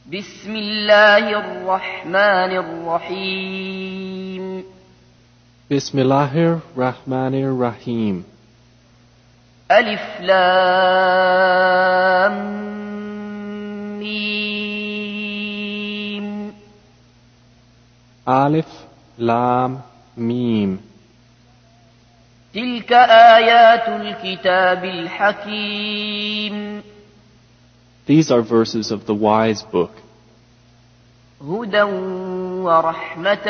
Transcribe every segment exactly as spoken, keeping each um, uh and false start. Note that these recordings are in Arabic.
بسم الله الرحمن الرحيم بسم الله الرحمن الرحيم ألف لام ميم ألف لام ميم تلك آيات الكتاب الحكيم These are verses of the wise book, هدى ورحمة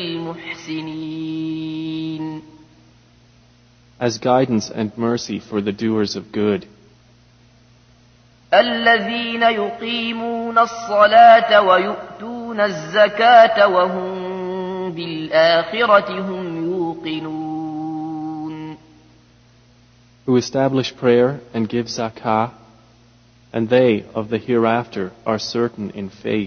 للمحسنين as guidance and mercy for the doers of good, الذين يقيمون الصلاة ويؤتون الزكاة وهم بالآخرة هم يوقنون who establish prayer and give zakah, and they of the hereafter are certain in faith.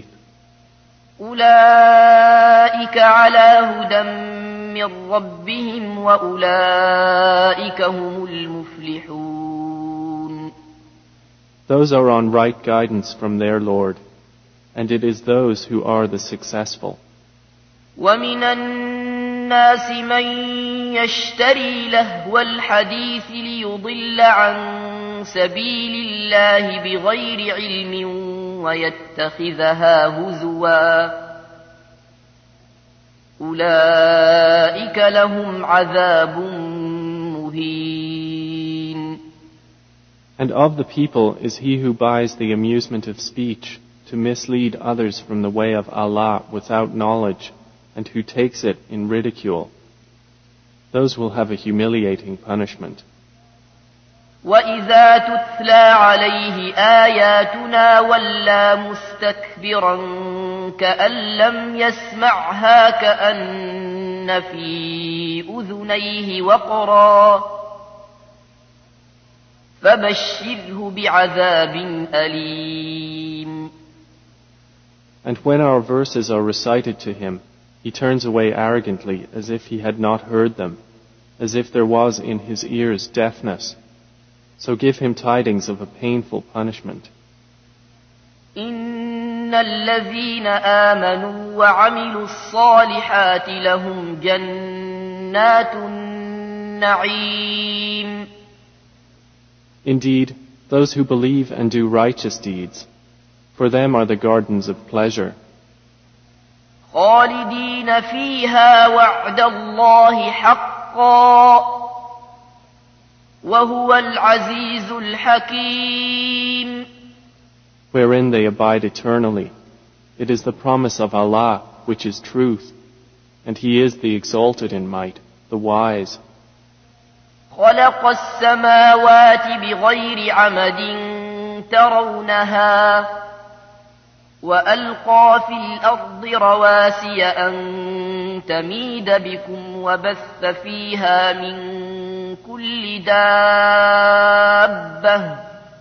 أولئك على هدى من ربهم وأولئك هم المفلحون Those are on right guidance from their Lord, and it is those who are the successful. ومن الناس من يشتري لهو الحديث ليضل عن سبيل الله بغير علم ويتخذها هزوا أولئك لهم عذاب مهين And of the people is he who buys the amusement of speech to mislead others from the way of Allah without knowledge, and who takes it in ridicule. Those will have a humiliating punishment. وَإِذَا تُتْلَى عَلَيْهِ آيَاتُنَا وَلَّى مُسْتَكْبِرًا كَأَن لَّمْ يَسْمَعْهَا كَأَنَّ فِي أُذُنَيْهِ وَقْرًا فَبَشِّرْهُ بِعَذَابٍ أَلِيمٍ. And when our verses are recited to him, he turns away arrogantly as if he had not heard them, as if there was in his ears deafness. So give him tidings of a painful punishment. إن الذين آمنوا وعملوا الصالحات لهم جنات النعيم. Indeed, those who believe and do righteous deeds, for them are the gardens of pleasure. خالدين فيها وعد الله حقا وهو العزيز الحكيم. Wherein they abide eternally. It is the promise of Allah which is truth, and He is the exalted in might, the wise. خلق السماوات بغير عمد ترونها وألقى في الأرض رواسي أن تميد بكم وبث فيها من كل دابة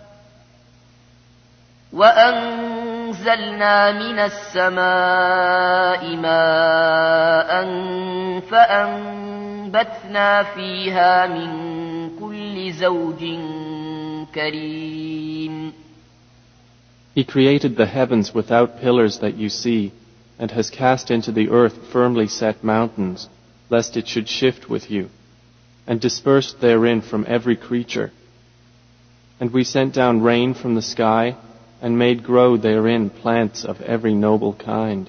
وأنزلنا من السماء ماء فأنبتنا فيها من كل زوج كريم. He created the heavens without pillars that you see, and has cast into the earth firmly set mountains, lest it should shift with you, and dispersed therein from every creature. And we sent down rain from the sky, and made grow therein plants of every noble kind.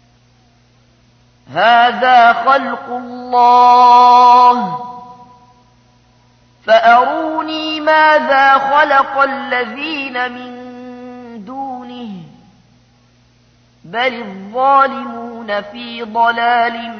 هذا خلق الله فأروني ماذا خلق الذين من دونه بل الظالمون في ضلال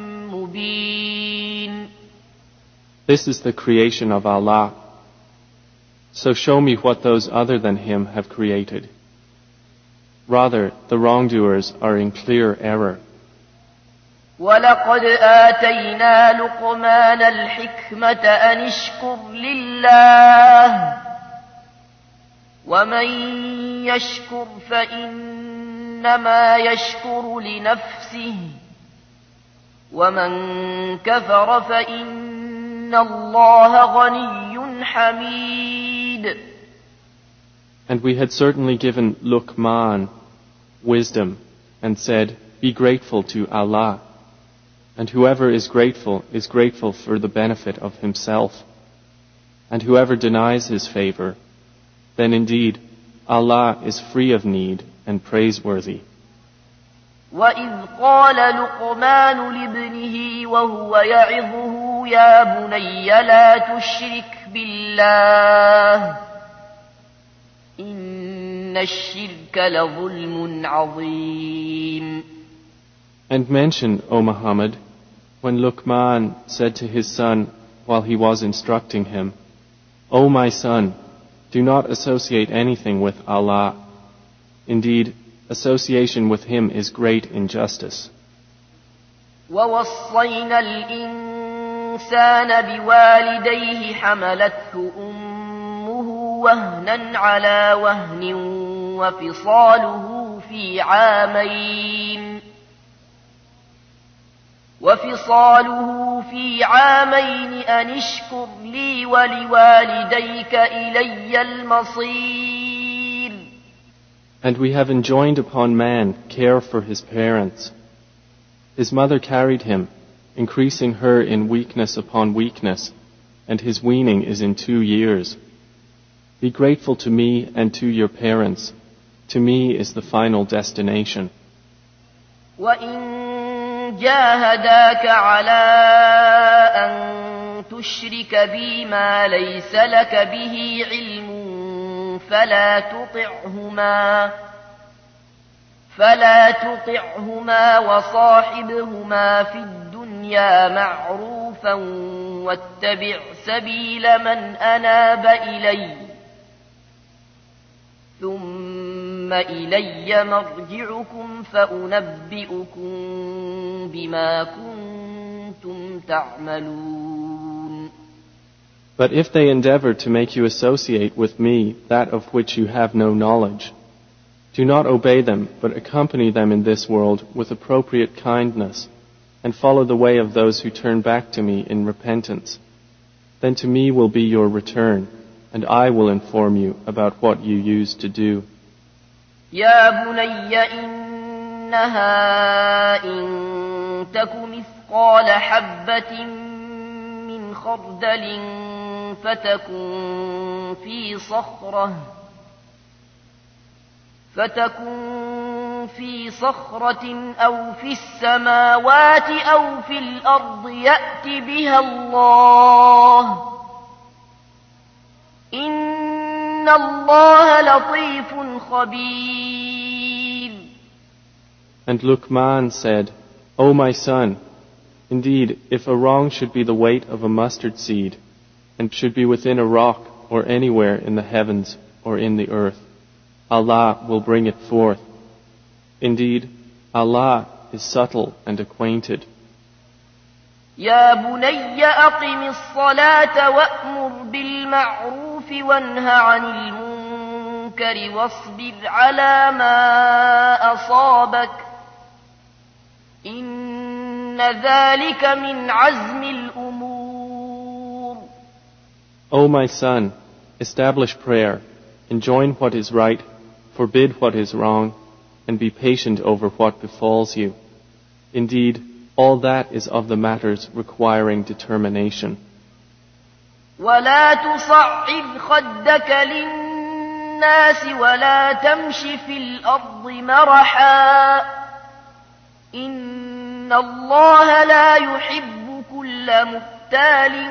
مبين. This is the creation of Allah. So show me what those other than Him have created. Rather, the wrongdoers are in clear error. وَلَقَدْ آتَيْنَا لُقْمَانَ الْحِكْمَةَ أَنِ اشْكُرْ لِلَّهِ وَمَنْ يَشْكُرْ فَإِنَّمَا يَشْكُرُ لِنَفْسِهِ وَمَنْ كَفَرَ فَإِنَّ اللَّهَ غَنِيٌّ حَمِيدٌ. And we had certainly given Luqman wisdom, and said, "Be grateful to Allah." And whoever is grateful is grateful for the benefit of himself. And whoever denies his favor, then indeed Allah is free of need and praiseworthy. وَإِذْ قَالَ لُقْمَانُ لِابْنِهِ وَهُوَ يَعِظُهُ يَا بُنَيَّ لَا تُشْرِكْ بِاللَّهِ إِنَّ الشِّرْكَ لَظُلْمٌ عَظِيمٌ. And mention, O Muhammad, when Luqman said to his son while he was instructing him, "O my son, do not associate anything with Allah. Indeed, association with Him is great injustice." وَوَصَّيْنَا الْإِنسَانَ بِوَالِدَيْهِ حَمَلَتْهُ أُمُّهُ وَهْنًا عَلَى وَهْنٍ وَفِصَالُهُ في عامين وفصاله في عامين أن اشكر لي ولوالديك إلي المصير. And we have enjoined upon man care for his parents. His mother carried him, increasing her in weakness upon weakness, and his weaning is in two years. Be grateful to me and to your parents. To me is the final destination. وَإِن جاهداك على أن تشرك بي ما ليس لك به علم فلا تطعهما فلا تطعهما وصاحبهما في الدنيا معروفا واتبع سبيل من أناب إلي ثم إلي مرجعكم فأنبئكم بما كنتم تعملون. But if they endeavor to make you associate with me that of which you have no knowledge, do not obey them, but accompany them in this world with appropriate kindness, and follow the way of those who turn back to me in repentance. Then to me will be your return, and I will inform you about what you used to do. يا بني إنها إن تك مثقال حبة من خردل فتكن في صخرة فتكن في صخرة أو في السماوات أو في الأرض يأت بها الله إن الله لطيف خبير. And Luqman said, O my son, indeed, if a wrong should be the weight of a mustard seed, and should be within a rock or anywhere in the heavens or in the earth, Allah will bring it forth. Indeed, Allah is subtle and acquainted. يا بني أقم الصلاة وأمر بالمعروف وانه عن المنكر واصبر على ما أصابك إن ذلك من عزم الأمور. O my son, establish prayer, enjoin what is right, forbid what is wrong, and be patient over what befalls you. Indeed, all that is of the matters requiring determination. ولا تصعد خدك للناس ولا تمش في الأرض مرحا إن الله لا يحب كل مختال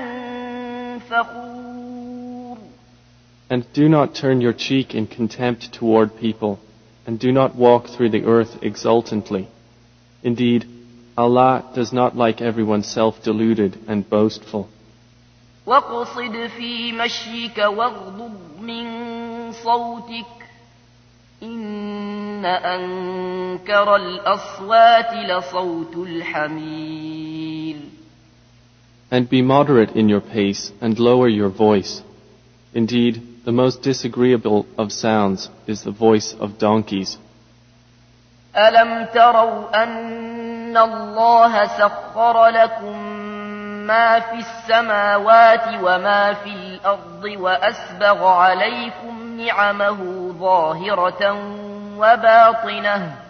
فخور. And do not turn your cheek in contempt toward people, and do not walk through the earth exultantly. Indeed, Allah does not like everyone self-deluded and boastful. واقصد في مشيك واغضض من صوتك إن أنكر الأصوات لصوت الحمير. And be moderate in your pace and lower your voice. Indeed, the most disagreeable of sounds is the voice of donkeys. ألم تروا أن الله سخر لكم ما في السماوات وما في الأرض وأسبغ عليكم نعمه ظاهرة وباطنة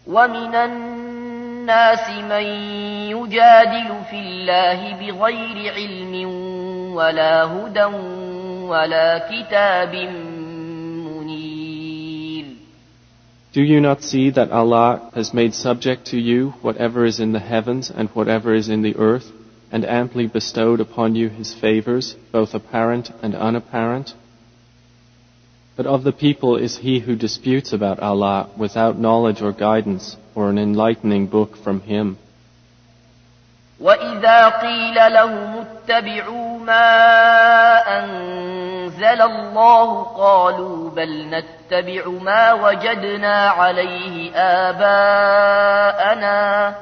ومن الناس من يجادل في الله بغير علم ولا هدى ولا كتاب منير. Do you not see that Allah has made subject to you whatever is in the heavens and whatever is in the earth, and amply bestowed upon you His favors, both apparent and unapparent? But of the people is he who disputes about Allah without knowledge or guidance or an enlightening book from Him. وَإِذَا قِيلَ لَهُمُ اتَّبِعُوا مَا أَنزَلَ اللَّهُ قَالُوا بَلْ نَتَّبِعُ مَا وَجَدْنَا عَلَيْهِ آبَاءَنَا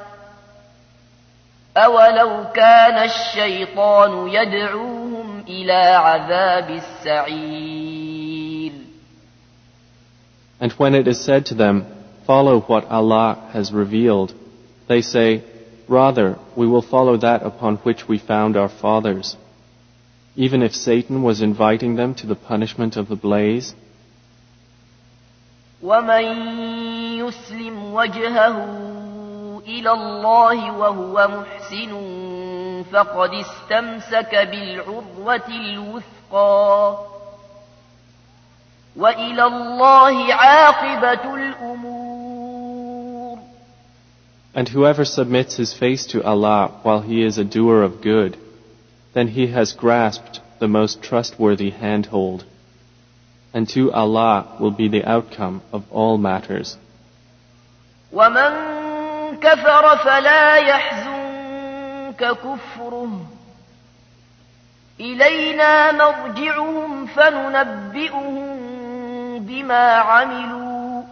أَوَلَوْ كَانَ الشَّيْطَانُ يَدْعُوهُمْ إِلَى عَذَابِ السَّعِيرِ. And when it is said to them, follow what Allah has revealed, they say, rather, we will follow that upon which we found our fathers. Even if Satan was inviting them to the punishment of the blaze. وَمَن يُسْلِمْ وَجْهَهُ إِلَى اللَّهِ وَهُوَ مُحْسِنٌ فَقَدِ اسْتَمْسَكَ بِالْعُرْوَةِ الْوُثْقَى وَإِلَى اللَّهِ عَاقِبَةُ الْأُمُورِ. And whoever submits his face to Allah while he is a doer of good, then he has grasped the most trustworthy handhold, and to Allah will be the outcome of all matters. وَمَن كَفَرَ فَلَا يَحْزُنكَ كُفْرُهُ إِلَيْنَا مَرْجِعُهُمْ فَنُنَبِّئُهُم بِمَا عَمِلُوا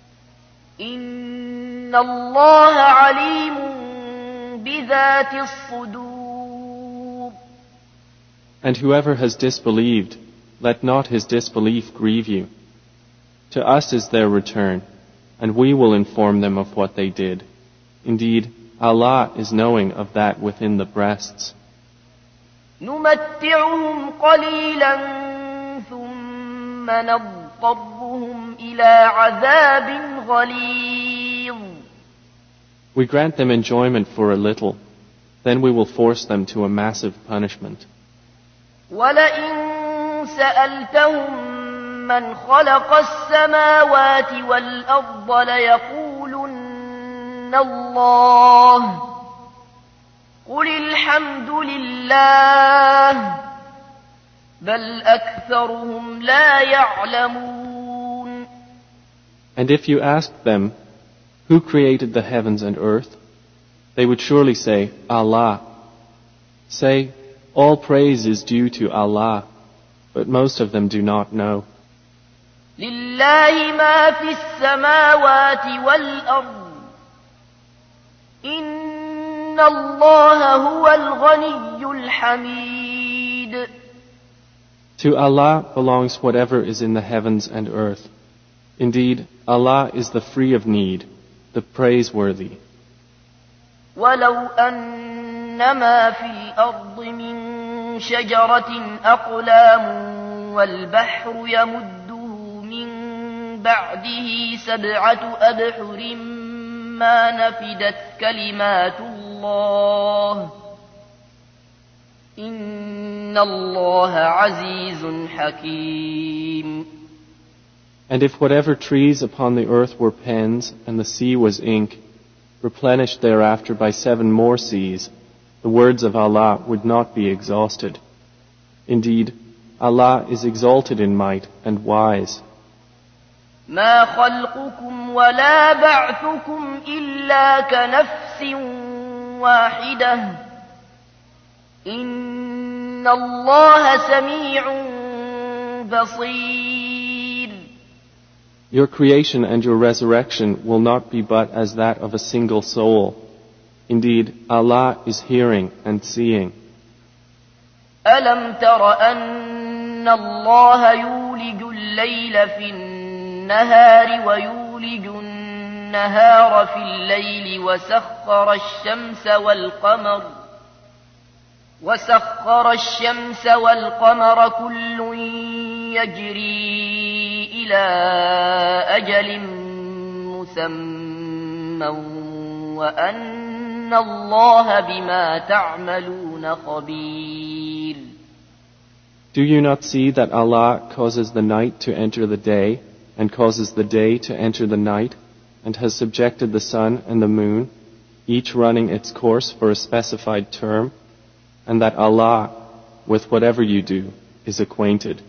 إِنَّ اللَّهَ عَلِيمٌ بِذَاتِ الصُّدُورِ. And whoever has disbelieved, let not his disbelief grieve you. To us is their return, and we will inform them of what they did. Indeed, Allah is knowing of that within the breasts. نُمَتِّعُهُمْ قَلِيلًا ثُمَّ نَضْطَرُّهُمْ إِلَى عَذَابٍ غَلِيظٍ. We grant them enjoyment for a little, then we will force them to a massive punishment. وَلَئِن سَأَلْتَهُم مَّنْ خَلَقَ السَّمَاوَاتِ وَالْأَرْضَ لَيَقُولُنَّ اللَّهُ قُلِ الْحَمْدُ لِلَّهِ بَلْ أَكْثَرُهُمْ لَا يَعْلَمُونَ. And if you asked them, who created the heavens and earth? They would surely say, Allah. Say, all praise is due to Allah, but most of them do not know. لِلَّهِ مَا فِي السَّمَاوَاتِ وَالْأَرْضِ إِنَّ اللَّهَ هُوَ الْغَنِيُّ الْحَمِيدُ. To Allah belongs whatever is in the heavens and earth. Indeed, Allah is the free of need, the praiseworthy. وَلَوْ أَنَّمَا فِي الْأَرْضِ مِن شَجَرَةٍ أَقْلَامٌ وَالْبَحْرُ يَمُدُّهُ مِن بَعْدِهِ سَبْعَةُ أَبْحُرٍ مَّا نَفِدَتْ كَلِمَاتُ اللَّهِ إِنَّ اللَّهَ عَزِيزٌ حَكِيمٌ. And if whatever trees upon the earth were pens, and the sea was ink, replenished thereafter by seven more seas, the words of Allah would not be exhausted. Indeed, Allah is exalted in might and wise. ما خلقكم ولا بعثكم إلا كنفس واحدة إن الله سميع بصير. Your creation and your resurrection will not be but as that of a single soul. Indeed, Allah is hearing and seeing. ألم تر أن الله يولج الليل في النهار ويولج النهار في الليل وسخر الشمس والقمر وسخر الشمس والقمر كل يجري إلى أجل مسمى علما وأن الله بما تعملون خبير. Do you not see that Allah causes the night to enter the day and causes the day to enter the night and has subjected the sun and the moon, each running its course for a specified term, and that Allah, with whatever you do, is acquainted?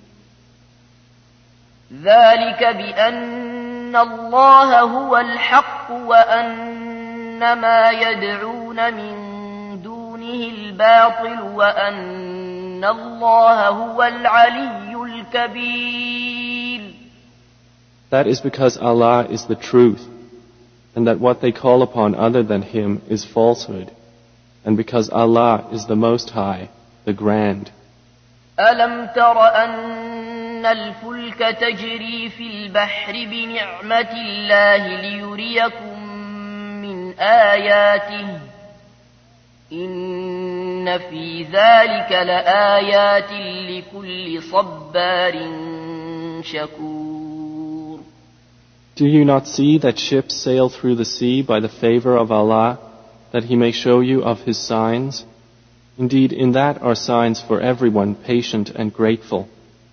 ذلك بأن الله هو الحق وأن ما يدعون من دونه الباطل وأن الله هو العلي الكبير. That is because Allah is the truth, and that what they call upon other than Him is falsehood, and because Allah is the Most High, the Grand. ألم تر أن الفلك تجري في البحر بنعمة الله ليريكم من آياته إن في ذلك لآيات لكل صبار شكور. Do you not see that ships sail through the sea by the favor of Allah, that He may show you of His signs? Indeed, in that are signs for everyone patient and grateful.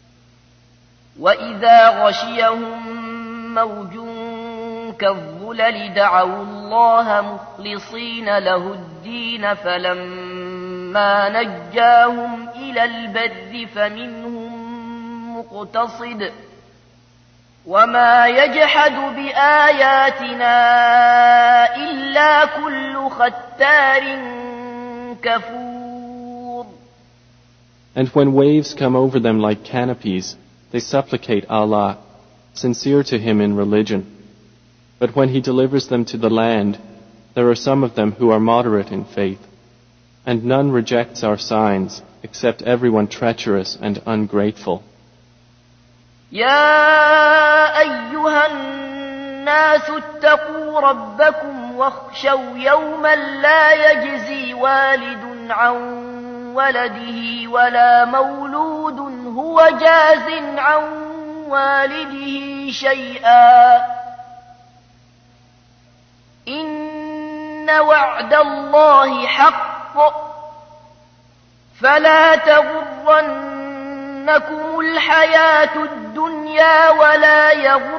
وَإِذَا غَشِيَهُم مَّوْجٌ كَالظُّلَلِ دَعَوُا اللَّهَ مُخْلِصِينَ لَهُ الدِّينَ فَلَمَّا نَجَّاهُمْ إِلَى الْبَرِّ فَمِنْهُم مُّقْتَصِدٌ وَمَا يَجْحَدُ بِآيَاتِنَا إِلَّا كُلُّ خَتَّارٍ كَفُورٍ. And when waves come over them like canopies, they supplicate Allah, sincere to Him in religion. But when He delivers them to the land, there are some of them who are moderate in faith, and none rejects our signs, except everyone treacherous and ungrateful. يا أيها الناس اتقوا ربكم واخشوا يوما لا يجزي والد عن ولده ولا مولود هو جاز عن والده شيئا إن وعد الله حق فلا تغرنكم الحياة الدنيا ولا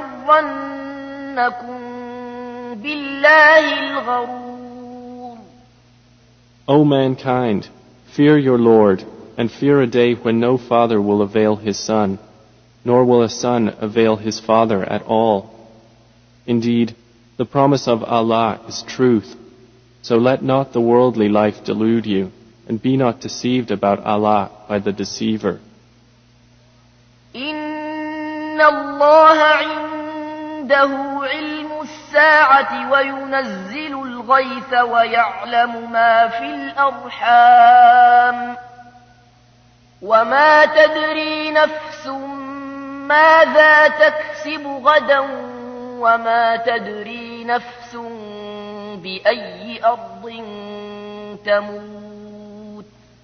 يغرنكم بالله الغرور. O mankind, fear your Lord, and fear a day when no father will avail his son, nor will a son avail his father at all. Indeed, the promise of Allah is truth, so let not the worldly life delude you, and be not deceived about Allah by the deceiver. إن الله عنده علم الساعة وينزل الغيث ويعلم ما في الأرحام وما تدري نفس ماذا تكسب غدا وما تدري نفس بأي أرض تموت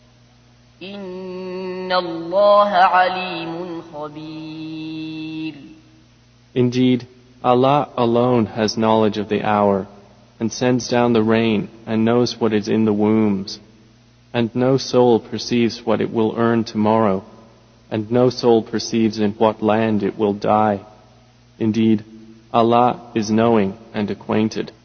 إن الله عليم خبير. Indeed, Allah alone has knowledge of the hour, and sends down the rain, and knows what is in the wombs. And no soul perceives what it will earn tomorrow, and no soul perceives in what land it will die. Indeed, Allah is knowing and acquainted.